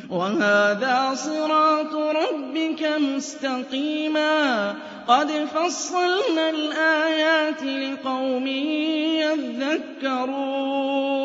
وَهَٰذَا صِرَاطُ رَبِّكَ مُسْتَقِيمًا ۗ قَدْ فَصَّلْنَا الْآيَاتِ لِقَوْمٍ يَذَّكَّرُونَ